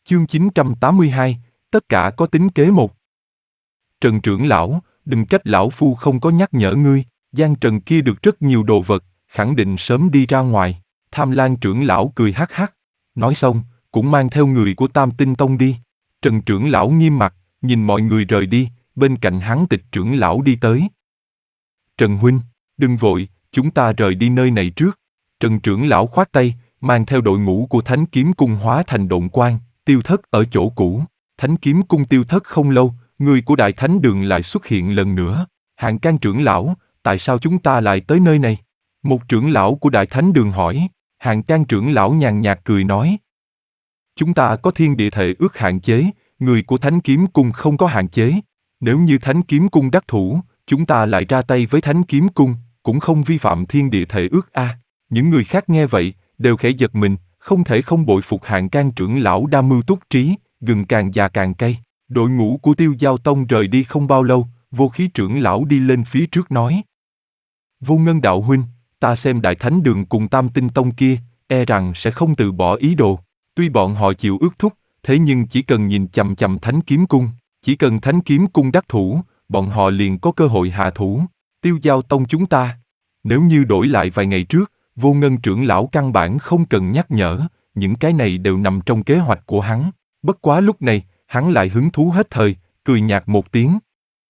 Chương 982, tất cả có tính kế một. Trần trưởng lão, đừng trách lão phu không có nhắc nhở ngươi, Giang Trần kia được rất nhiều đồ vật, khẳng định sớm đi ra ngoài. Tham Lang trưởng lão cười hắc hắc, nói xong, cũng mang theo người của Tam Tinh Tông đi. Trần trưởng lão nghiêm mặt, nhìn mọi người rời đi, bên cạnh hắn Tịch trưởng lão đi tới. Trần huynh, đừng vội, chúng ta rời đi nơi này trước. Trần trưởng lão khoát tay, mang theo đội ngũ của Thánh Kiếm Cung hóa thành độn quang, tiêu thất ở chỗ cũ. Thánh Kiếm Cung tiêu thất không lâu, người của Đại Thánh Đường lại xuất hiện lần nữa. Hạng Can trưởng lão, tại sao chúng ta lại tới nơi này? Một trưởng lão của Đại Thánh Đường hỏi. Hạng Can trưởng lão nhàn nhạt cười nói. Chúng ta có thiên địa thể ước hạn chế, người của Thánh Kiếm Cung không có hạn chế. Nếu như Thánh Kiếm Cung đắc thủ, chúng ta lại ra tay với Thánh Kiếm Cung, cũng không vi phạm thiên địa thể ước a. Những người khác nghe vậy, đều khẽ giật mình, không thể không bội phục Hạng Can trưởng lão đa mưu túc trí, gừng càng già càng cay. Đội ngũ của Tiêu Giao Tông rời đi không bao lâu, Vô Khí trưởng lão đi lên phía trước nói. Vô Ngân đạo huynh, ta xem Đại Thánh Đường cùng Tam Tinh Tông kia, e rằng sẽ không từ bỏ ý đồ. Tuy bọn họ chịu ước thúc, thế nhưng chỉ cần nhìn chằm chằm Thánh Kiếm Cung, chỉ cần Thánh Kiếm Cung đắc thủ, bọn họ liền có cơ hội hạ thủ. Tiêu Giao Tông chúng ta, nếu như đổi lại vài ngày trước, Vô Ngân trưởng lão căn bản không cần nhắc nhở, những cái này đều nằm trong kế hoạch của hắn. Bất quá lúc này, hắn lại hứng thú hết thời, cười nhạt một tiếng.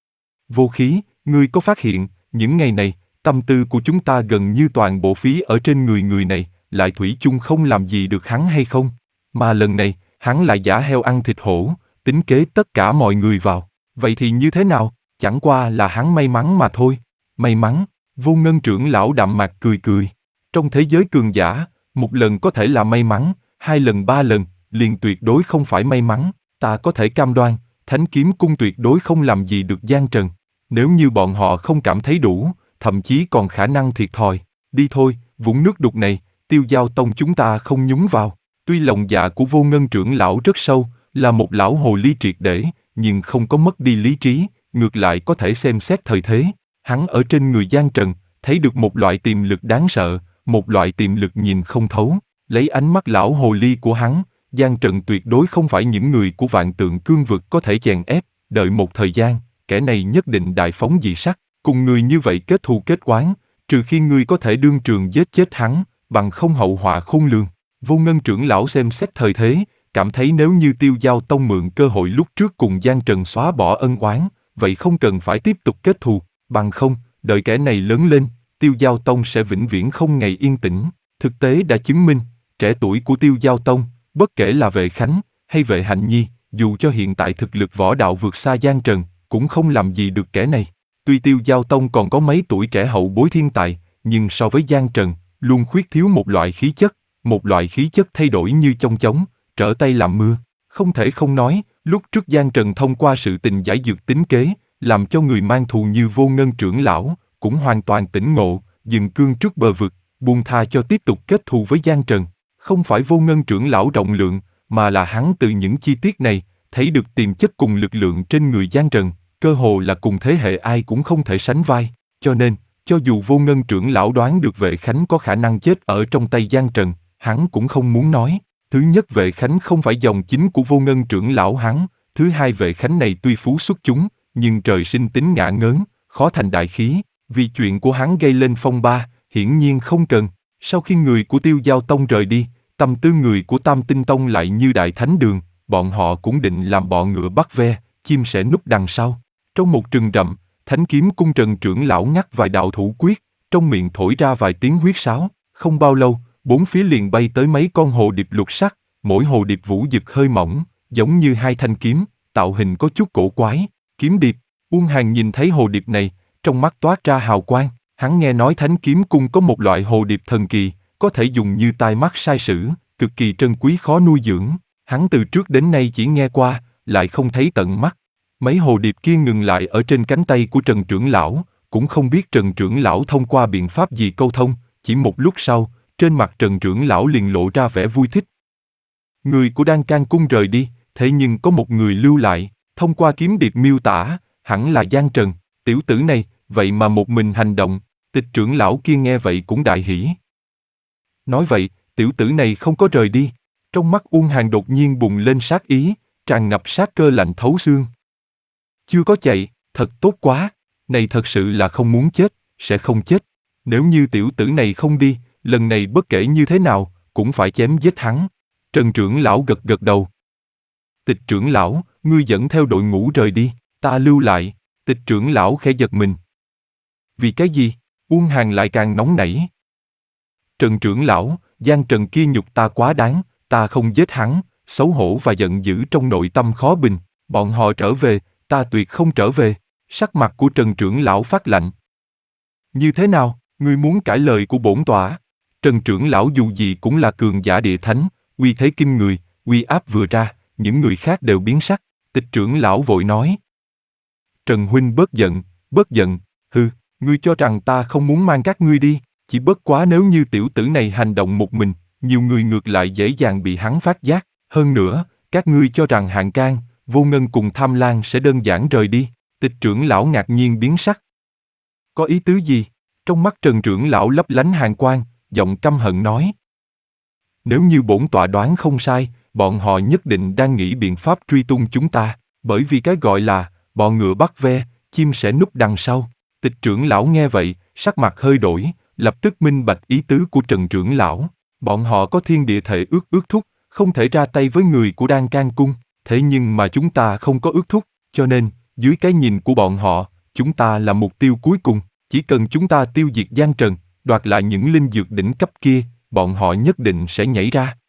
Vô Khí, ngươi có phát hiện, những ngày này, tâm tư của chúng ta gần như toàn bộ phí ở trên người này, lại thủy chung không làm gì được hắn hay không? Mà lần này, hắn lại giả heo ăn thịt hổ, tính kế tất cả mọi người vào. Vậy thì như thế nào? Chẳng qua là hắn may mắn mà thôi. May mắn, Vô Ngân trưởng lão đạm mạc cười cười. Trong thế giới cường giả, một lần có thể là may mắn, hai lần ba lần, liền tuyệt đối không phải may mắn. Ta có thể cam đoan, Thánh Kiếm Cung tuyệt đối không làm gì được Giang Trần. Nếu như bọn họ không cảm thấy đủ, thậm chí còn khả năng thiệt thòi. Đi thôi, vũng nước đục này, Tiêu Giao Tông chúng ta không nhúng vào. Tuy lòng dạ của Vô Ngân trưởng lão rất sâu, là một lão hồ ly triệt để, nhưng không có mất đi lý trí, ngược lại có thể xem xét thời thế. Hắn ở trên người Giang Trần, thấy được một loại tiềm lực đáng sợ, một loại tiềm lực nhìn không thấu. Lấy ánh mắt lão hồ ly của hắn, Giang Trần tuyệt đối không phải những người của Vạn Tượng Cương Vực có thể chèn ép. Đợi một thời gian, kẻ này nhất định đại phóng dị sắc. Cùng người như vậy kết thù kết oán, trừ khi ngươi có thể đương trường giết chết hắn, bằng không hậu họa khôn lường. Vô Ngân trưởng lão xem xét thời thế, cảm thấy nếu như Tiêu Giao Tông mượn cơ hội lúc trước cùng Giang Trần xóa bỏ ân oán, vậy không cần phải tiếp tục kết thù, bằng không, đợi kẻ này lớn lên, Tiêu Giao Tông sẽ vĩnh viễn không ngày yên tĩnh. Thực tế đã chứng minh, trẻ tuổi của Tiêu Giao Tông, bất kể là Vệ Khánh hay Vệ Hạnh Nhi, dù cho hiện tại thực lực võ đạo vượt xa Giang Trần, cũng không làm gì được kẻ này. Tuy Tiêu Giao Tông còn có mấy tuổi trẻ hậu bối thiên tài, nhưng so với Giang Trần, luôn khuyết thiếu một loại khí chất thay đổi như chong chóng, trở tay làm mưa. Không thể không nói, lúc trước Giang Trần thông qua sự tình giải dược tính kế, làm cho người mang thù như Vô Ngân trưởng lão, cũng hoàn toàn tỉnh ngộ, dừng cương trước bờ vực, buông tha cho tiếp tục kết thù với Giang Trần. Không phải Vô Ngân trưởng lão rộng lượng, mà là hắn từ những chi tiết này, thấy được tiềm chất cùng lực lượng trên người Giang Trần, cơ hồ là cùng thế hệ ai cũng không thể sánh vai. Cho nên, cho dù Vô Ngân trưởng lão đoán được Vệ Khánh có khả năng chết ở trong tay Giang Trần, hắn cũng không muốn nói. Thứ nhất, Vệ Khánh không phải dòng chính của Vô Ngân trưởng lão hắn. Thứ hai, Vệ Khánh này tuy phú xuất chúng, nhưng trời sinh tính ngả ngớn, khó thành đại khí. Vì chuyện của hắn gây lên phong ba, hiển nhiên không cần. Sau khi người của Tiêu Giao Tông rời đi, tâm tư người của Tam Tinh Tông lại như Đại Thánh Đường, bọn họ cũng định làm bọ ngựa bắt ve, chim sẻ núp đằng sau. Trong một rừng rậm, Thánh Kiếm Cung Trần trưởng lão ngắt vài đạo thủ quyết, trong miệng thổi ra vài tiếng huyết sáo. Không bao lâu, bốn phía liền bay tới mấy con hồ điệp lục sắc, mỗi hồ điệp vũ dực hơi mỏng, giống như hai thanh kiếm, tạo hình có chút cổ quái. Kiếm điệp. Uông Hàn nhìn thấy hồ điệp này, trong mắt toát ra hào quang. Hắn nghe nói Thánh Kiếm Cung có một loại hồ điệp thần kỳ, có thể dùng như tai mắt sai sử, cực kỳ trân quý khó nuôi dưỡng. Hắn từ trước đến nay chỉ nghe qua, lại không thấy tận mắt. Mấy hồ điệp kia ngừng lại ở trên cánh tay của Trần trưởng lão, cũng không biết Trần trưởng lão thông qua biện pháp gì câu thông. Chỉ một lúc sau, trên mặt Trần trưởng lão liền lộ ra vẻ vui thích. Người của Đan Can Cung rời đi, thế nhưng có một người lưu lại, thông qua kiếm điệp miêu tả, hẳn là Giang Trần. Tiểu tử này, vậy mà một mình hành động. Tịch trưởng lão kia nghe vậy cũng đại hỉ. Nói vậy, tiểu tử này không có rời đi. Trong mắt Uông Hàn đột nhiên bùng lên sát ý, tràn ngập sát cơ lạnh thấu xương. Chưa có chạy, thật tốt quá, này thật sự là không muốn chết, sẽ không chết. Nếu như tiểu tử này không đi, lần này bất kể như thế nào, cũng phải chém giết hắn. Trần trưởng lão gật gật đầu. Tịch trưởng lão, ngươi dẫn theo đội ngũ rời đi, ta lưu lại. Tịch trưởng lão khẽ giật mình. Vì cái gì? Uông Hàn lại càng nóng nảy. Trần trưởng lão, Giang Trần kia nhục ta quá đáng, ta không giết hắn, xấu hổ và giận dữ trong nội tâm khó bình. Bọn họ trở về, ta tuyệt không trở về. Sắc mặt của Trần trưởng lão phát lạnh. Như thế nào, ngươi muốn cãi lời của bổn tọa? Trần trưởng lão dù gì cũng là cường giả địa thánh, uy thế kinh người, uy áp vừa ra, những người khác đều biến sắc. Tịch trưởng lão vội nói. Trần huynh bớt giận, hừ, ngươi cho rằng ta không muốn mang các ngươi đi, chỉ bất quá nếu như tiểu tử này hành động một mình, nhiều người ngược lại dễ dàng bị hắn phát giác. Hơn nữa, các ngươi cho rằng Hạng Can, Vô Ngân cùng Tham Lang sẽ đơn giản rời đi. Tịch trưởng lão ngạc nhiên biến sắc. Có ý tứ gì? Trong mắt Trần trưởng lão lấp lánh hàn quang, giọng căm hận nói. Nếu như bổn tọa đoán không sai, bọn họ nhất định đang nghĩ biện pháp truy tung chúng ta, bởi vì cái gọi là bọ ngựa bắt ve, chim sẽ núp đằng sau. Tịch trưởng lão nghe vậy, sắc mặt hơi đổi, lập tức minh bạch ý tứ của Trần trưởng lão. Bọn họ có thiên địa thể ước thúc, không thể ra tay với người của Đan Can Cung, thế nhưng mà chúng ta không có ước thúc, cho nên, dưới cái nhìn của bọn họ, chúng ta là mục tiêu cuối cùng. Chỉ cần chúng ta tiêu diệt Giang Trần, đoạt lại những linh dược đỉnh cấp kia, bọn họ nhất định sẽ nhảy ra.